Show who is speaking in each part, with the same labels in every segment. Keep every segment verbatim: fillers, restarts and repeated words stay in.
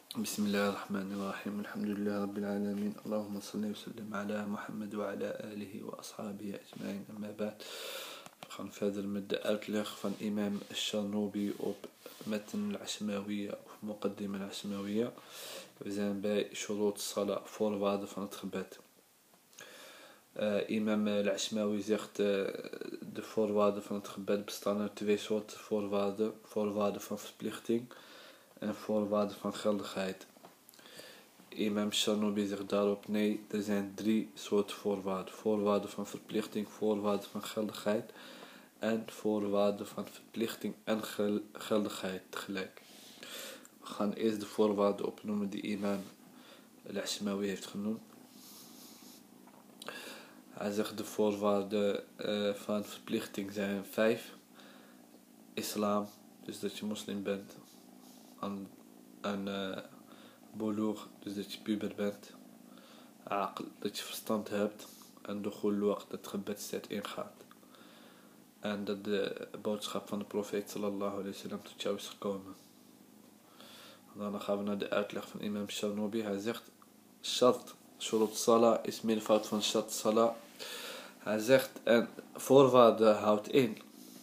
Speaker 1: بسم الله الرحمن الرحيم الحمد لله رب العالمين اللهم صل وسلم على محمد وعلى آله وأصحابه أجمعين أما بعد. We gaan verder met de uitleg van imam Al-Sharnubi op Matn al-Ashmawiyya of Muqaddim al-Ashmawiyya. We zijn bij Shurut Salah, voorwaarden van het gebed. Uh, imam Al-Ashmawi zegt uh, de voorwaarden van het gebed bestaan uit twee soorten voorwaarden. Voorwaarden van verplichting en voorwaarden van geldigheid. Imam Sharnubi zegt daarop nee, er zijn drie soorten voorwaarden. Voorwaarden van verplichting, voorwaarden van geldigheid en voorwaarden van verplichting en gel geldigheid tegelijk. We gaan eerst de voorwaarden opnoemen die imam Al-Ashmawi heeft genoemd. Hij zegt de voorwaarden uh, van verplichting zijn vijf. Islam, dus dat je moslim bent. En, en uh, bulugh, dus dat je puber bent. Aql, dat je verstand hebt. En dukhul waqt, dat gebedstijd ingaat. En dat de boodschap van de profeet sallallahu alayhi wa sallam tot jou is gekomen. En dan gaan we naar de uitleg van imam Sharnubi. Hij zegt, shart, shurut salah is meervoud van shart salah. Hij zegt, en voorwaarde houdt in.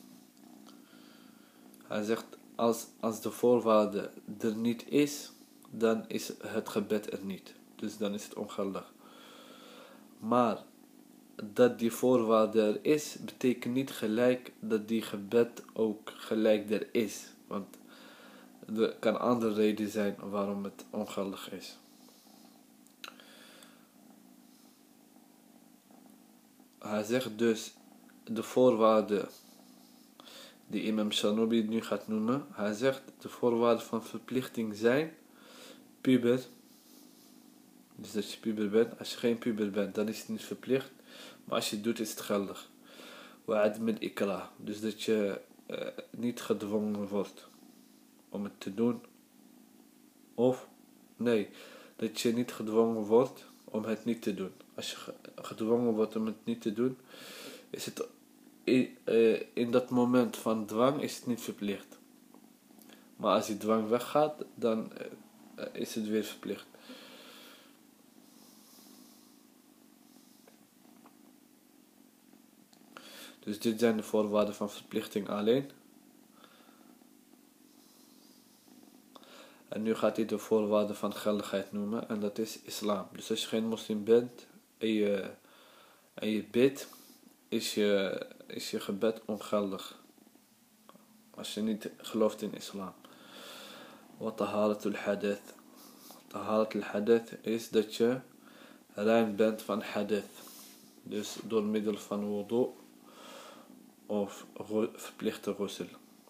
Speaker 1: Hij zegt, als, als de voorwaarde er niet is, dan is het gebed er niet. Dus dan is het ongeldig. Maar dat die voorwaarde er is, betekent niet gelijk dat die gebed ook gelijk er is. Want er kan andere reden zijn waarom het ongeldig is. Hij zegt dus, de voorwaarden die imam Sharnubi nu gaat noemen. Hij zegt, de voorwaarden van verplichting zijn puber. Dus dat je puber bent. Als je geen puber bent, dan is het niet verplicht. Maar als je het doet, is het geldig. Wa'ad min ikra. Dus dat je uh, niet gedwongen wordt om het te doen. Of, nee, dat je niet gedwongen wordt om het niet te doen. Als je gedwongen wordt om het niet te doen, is het in, uh, in dat moment van dwang is het niet verplicht. Maar als die dwang weggaat, dan uh, is het weer verplicht. Dus dit zijn de voorwaarden van verplichting alleen. En nu gaat hij de voorwaarden van geldigheid noemen. En dat is islam. Dus als je geen moslim bent en je, en je bidt, is je, is je gebed ongeldig. Als je niet gelooft in islam. Wat taharatul hadith. Taharatul hadith is dat je rein bent van hadith. Dus door middel van wudu of verplichte ghusl.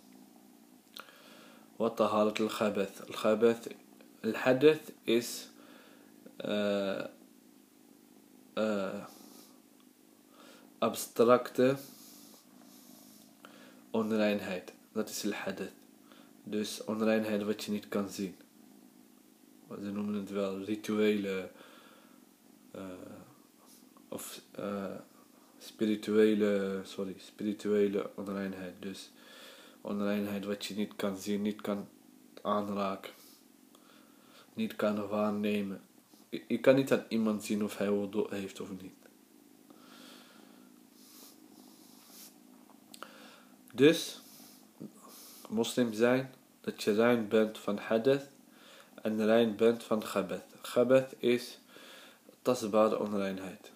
Speaker 1: Wat taharatul khabath. Al khabath, al hadith is uh, uh, abstracte onreinheid. Dat is al hadith. Dus onreinheid wat je niet kan zien. Ze noemen het wel rituele uh, of uh, spirituele, sorry, spirituele onreinheid. Dus onreinheid wat je niet kan zien, niet kan aanraken, niet kan waarnemen. Je, je kan niet aan iemand zien of hij wudu heeft of niet. Dus moslim zijn, dat je rein bent van hadith en rein bent van khabath. Khabath is tastbare onreinheid.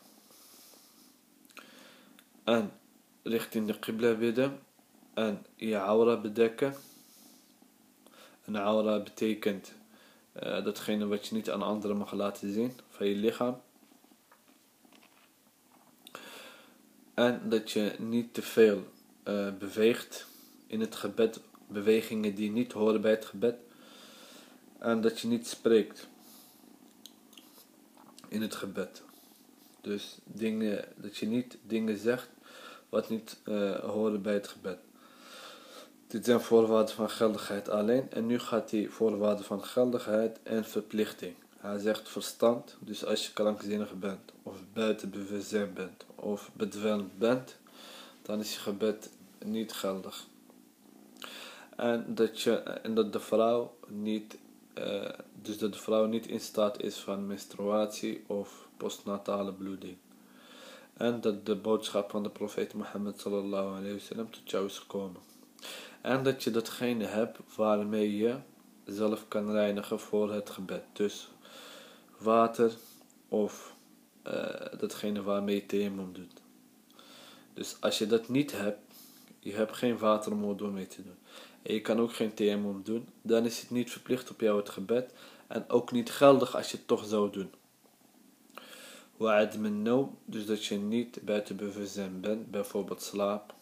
Speaker 1: En richting de qibla bidden en je aura bedekken. En aura betekent uh, datgene wat je niet aan anderen mag laten zien van je lichaam. En dat je niet te veel uh, beweegt in het gebed, bewegingen die niet horen bij het gebed. En dat je niet spreekt in het gebed. Dus dingen, dat je niet dingen zegt wat niet uh, horen bij het gebed. Dit zijn voorwaarden van geldigheid alleen. En nu gaat hij voorwaarden van geldigheid en verplichting. Hij zegt verstand. Dus als je krankzinnig bent. Of buiten bewustzijn bent. Of bedwelmd bent. Dan is je gebed niet geldig. En dat, je, en dat de vrouw niet uh, dus dat de vrouw niet in staat is van menstruatie of postnatale bloeding. En dat de boodschap van de profeet Mohammed sallallahu alayhi wasallam tot jou is gekomen. En dat je datgene hebt waarmee je zelf kan reinigen voor het gebed. Dus water of uh, datgene waarmee je tayammum doet. Dus als je dat niet hebt, je hebt geen water om wudu mee te doen. En je kan ook geen tayammum doen, dan is het niet verplicht op jou het gebed. En ook niet geldig als je het toch zou doen. Wa'adm an-nawm, dus dat je niet buiten bewustzijn bent, bijvoorbeeld slaap.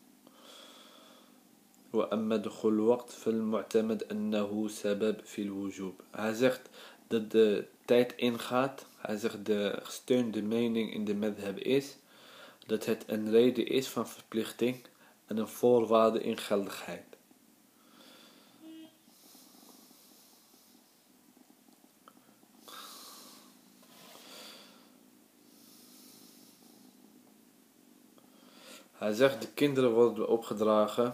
Speaker 1: وأما دخول الوقت فالمعتمد أنه سبب في الوجوب. Hij zegt dat de tijd ingaat. Hij zegt de gesteunde mening in de madhab is dat het een reden is van verplichting en een voorwaarde in geldigheid. Hij zegt de kinderen worden opgedragen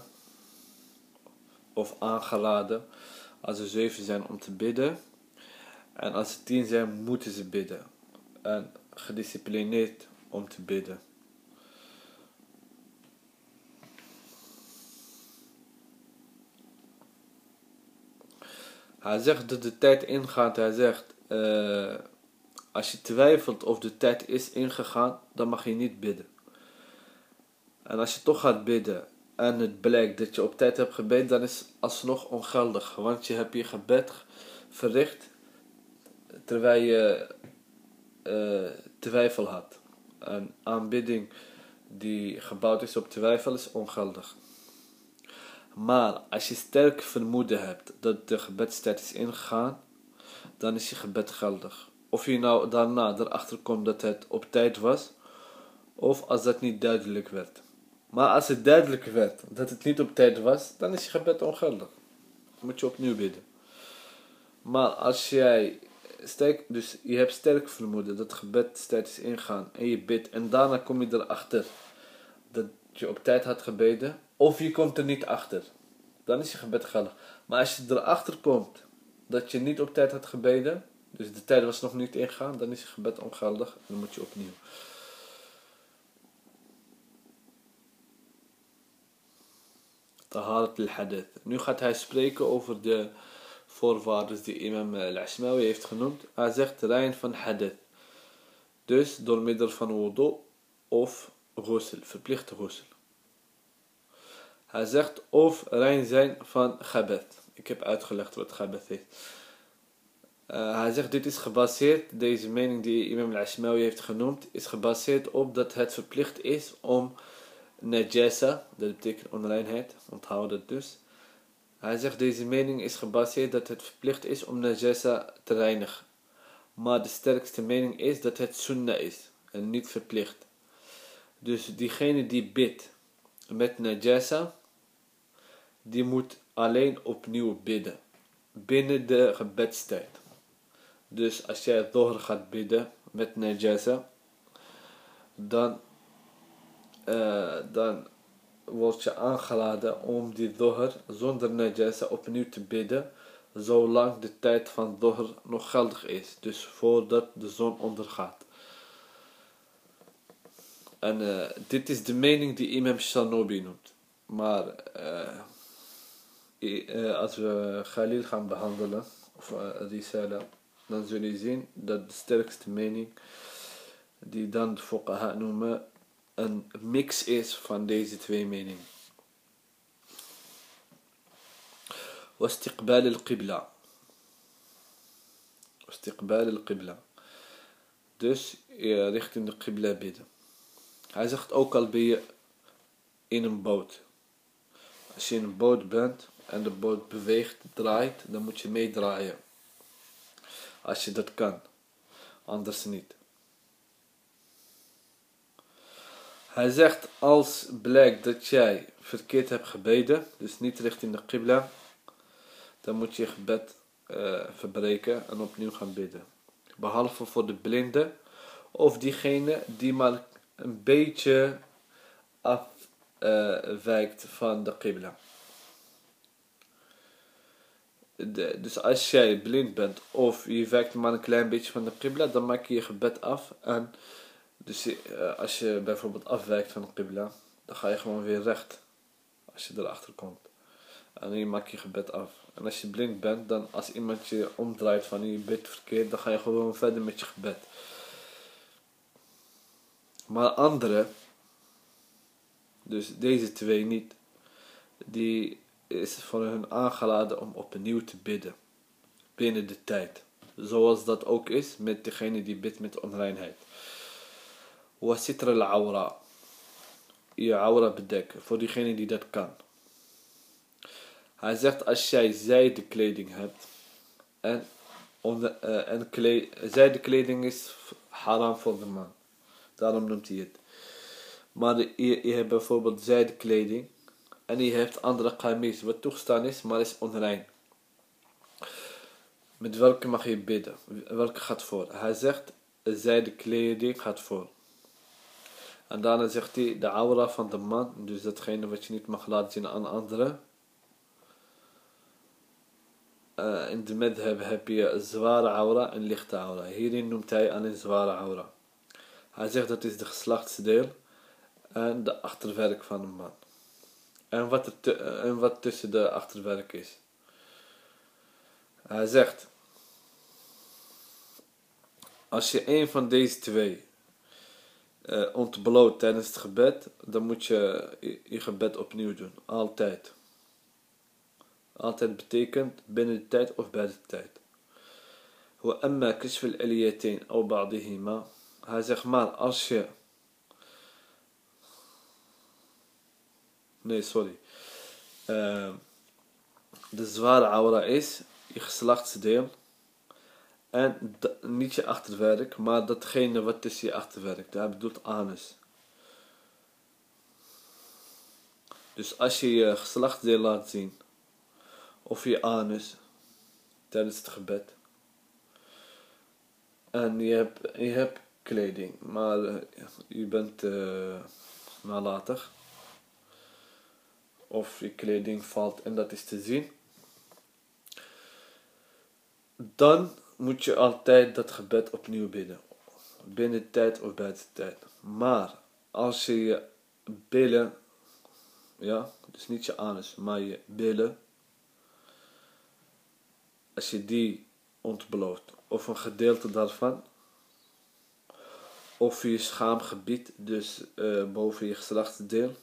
Speaker 1: of aangeraden als ze zeven zijn om te bidden. En als ze tien zijn moeten ze bidden. En gedisciplineerd om te bidden. Hij zegt dat de tijd ingaat. Hij zegt, uh, als je twijfelt of de tijd is ingegaan, dan mag je niet bidden. En als je toch gaat bidden en het blijkt dat je op tijd hebt gebeden, dan is het alsnog ongeldig. Want je hebt je gebed verricht terwijl je uh, twijfel had. Een aanbidding die gebouwd is op twijfel is ongeldig. Maar als je sterk vermoeden hebt dat de gebedstijd is ingegaan, dan is je gebed geldig. Of je nou daarna erachter komt dat het op tijd was, of als dat niet duidelijk werd. Maar als het duidelijk werd dat het niet op tijd was, dan is je gebed ongeldig. Dan moet je opnieuw bidden. Maar als jij sterk, dus je hebt sterk vermoeden dat de gebedstijd is ingegaan en je bidt en daarna kom je erachter dat je op tijd had gebeden, of je komt er niet achter, dan is je gebed geldig. Maar als je erachter komt dat je niet op tijd had gebeden, dus de tijd was nog niet ingegaan, dan is je gebed ongeldig en dan moet je opnieuw. Taharat al-hadith. Nu gaat hij spreken over de voorwaarden die imam al-Ashmawi heeft genoemd. Hij zegt rein van hadith. Dus door middel van wudu of ghusl, verplichte ghusl. Hij zegt of rein zijn van khabath. Ik heb uitgelegd wat khabath is. Uh, hij zegt dit is gebaseerd, deze mening die imam al-Ashmawi heeft genoemd, is gebaseerd op dat het verplicht is om najasa, dat betekent onreinheid, onthoud dat dus. Hij zegt deze mening is gebaseerd dat het verplicht is om najasa te reinigen. Maar de sterkste mening is dat het sunnah is en niet verplicht. Dus diegene die bidt met najasa, die moet alleen opnieuw bidden. Binnen de gebedstijd. Dus als jij dhuhr gaat bidden met najasa, dan, uh, dan wordt je aangeraden om die dhuhr zonder najasa opnieuw te bidden, zolang de tijd van dhuhr nog geldig is. Dus voordat de zon ondergaat. En uh, dit is de mening die imam Shanobi noemt. Maar uh, uh, als we Khalil gaan behandelen, of uh, Risala, dan zul je zien dat de sterkste mening, die dan de fuqaha noemen, een mix is van deze twee meningen. واستقبال القبلة. واستقبال القبلة. Dus je richting de qibla bidden. Hij zegt ook al ben je in een boot. Als je in een boot bent en de boot beweegt, draait, dan moet je meedraaien. Als je dat kan. Anders niet. Hij zegt als blijkt dat jij verkeerd hebt gebeden, dus niet richting de qibla, dan moet je je gebed uh, verbreken en opnieuw gaan bidden. Behalve voor de blinde of diegene die maar een beetje afwijkt uh, van de qibla. de, dus als jij blind bent of je wijkt maar een klein beetje van de qibla, dan maak je je gebed af. En dus uh, als je bijvoorbeeld afwijkt van de qibla, dan ga je gewoon weer recht. Als je erachter komt. En je maakt je gebed af. En als je blind bent, dan als iemand je omdraait van je bidt verkeerd, dan ga je gewoon verder met je gebed. Maar anderen, dus deze twee niet, die is voor hun aangeladen om opnieuw te bidden. Binnen de tijd. Zoals dat ook is met degene die bidt met onreinheid. Wa sitr al-awra. Je aura bedekken. Voor diegene die dat kan. Hij zegt als jij zijde kleding hebt. En, onder, uh, en kle- zijde kleding is haram voor de man. Daarom noemt hij het. Maar je, je hebt bijvoorbeeld zijde kleding. En je hebt andere qamis. Wat toegestaan is, maar is onrein. Met welke mag je bidden? Welke gaat voor? Hij zegt, zijde kleding gaat voor. En daarna zegt hij, de aura van de man, dus datgene wat je niet mag laten zien aan anderen. Uh, in de madhab heb je zware aura en lichte aura. Hierin noemt hij alleen zware aura. Hij zegt dat is de geslachtsdeel en de achterwerk van een man. En wat, er te, en wat tussen de achterwerk is. Hij zegt, als je een van deze twee uh, ontbloot tijdens het gebed, dan moet je je gebed opnieuw doen. Altijd. Altijd betekent binnen de tijd of bij de tijd. وأما كشف الآليتين أو بعضهما. Hij zegt maar als je. Nee, sorry. Uh, de zware aura is je geslachtsdeel. En d- niet je achterwerk, maar datgene wat tussen je achterwerk. Daar bedoelt anus. Dus als je je geslachtsdeel laat zien, of je anus, tijdens het gebed. En je hebt, je hebt kleding, maar uh, je bent uh, nalatig. Of je kleding valt en dat is te zien. Dan moet je altijd dat gebed opnieuw bidden. Binnen de tijd of buiten de tijd. Maar als je je billen, ja, dus niet je anus, maar je billen, als je die ontbloot, of een gedeelte daarvan, of je schaamgebied, dus uh, boven je geslachtsdeel,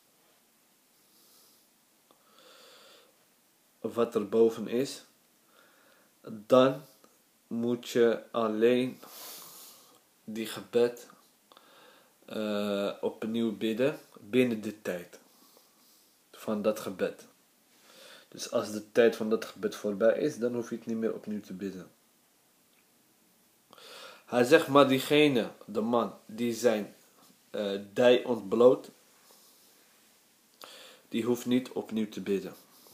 Speaker 1: wat er boven is, dan moet je alleen die gebed uh, opnieuw bidden binnen de tijd van dat gebed. Dus als de tijd van dat gebed voorbij is, dan hoef je het niet meer opnieuw te bidden. Hij zegt maar diegene, de man, die zijn uh, dij ontbloot, die hoeft niet opnieuw te bidden.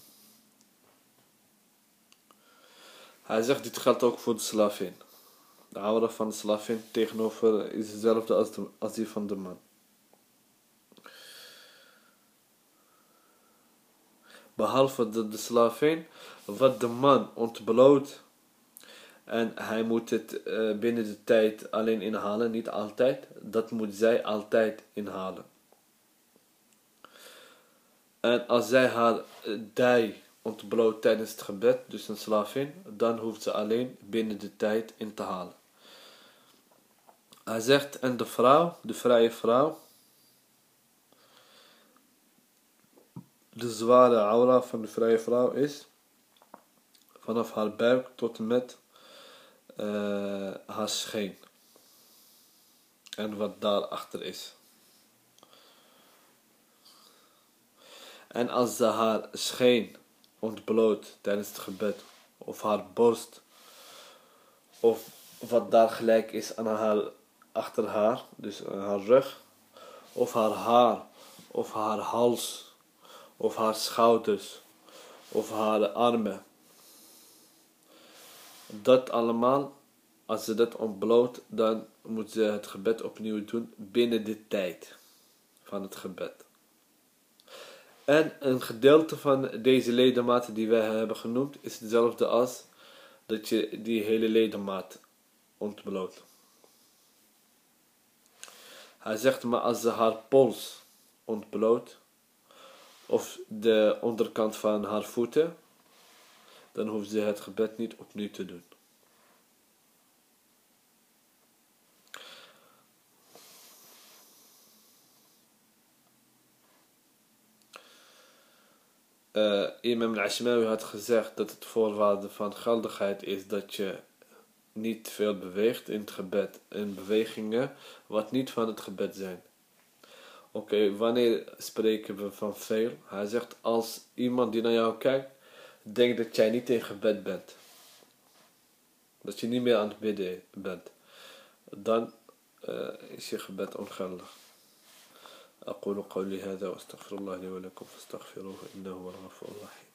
Speaker 1: Hij zegt dit geldt ook voor de slavin. De aura van de slavin tegenover is hetzelfde als, de, als die van de man. Behalve de, de slavin, wat de man ontbloot. En hij moet het uh, binnen de tijd alleen inhalen, niet altijd. Dat moet zij altijd inhalen. En als zij haar uh, dij ontbloot tijdens het gebed, dus een slavin, dan hoeft ze alleen binnen de tijd in te halen. Hij zegt, en de vrouw, de vrije vrouw, de zware aura van de vrije vrouw is vanaf haar buik tot en met uh, haar scheen. En wat daarachter is. En als ze haar scheen ontbloot tijdens het gebed, of haar borst, of wat daar gelijk is aan haar, achter haar, dus aan haar rug, of haar haar, of haar hals, of haar schouders, of haar armen. Dat allemaal, als ze dat ontbloot, dan moet ze het gebed opnieuw doen binnen de tijd van het gebed. En een gedeelte van deze ledematen die wij hebben genoemd is hetzelfde als dat je die hele ledemaat ontbloot. Hij zegt, maar als ze haar pols ontbloot, of de onderkant van haar voeten, dan hoeft ze het gebed niet opnieuw te doen. Uh, Imam al-Ashmawi had gezegd dat het voorwaarde van geldigheid is dat je niet veel beweegt in het gebed, in bewegingen wat niet van het gebed zijn. Oké, okay, wanneer spreken we van veel? Hij zegt, als iemand die naar jou kijkt, denkt dat jij niet in gebed bent. Dat je niet meer aan het bidden bent. Dan uh, is je gebed ongeldig. أقول قولي هذا وأستغفر الله لي ولكم فاستغفروه إنه هو الغفور الرحيم.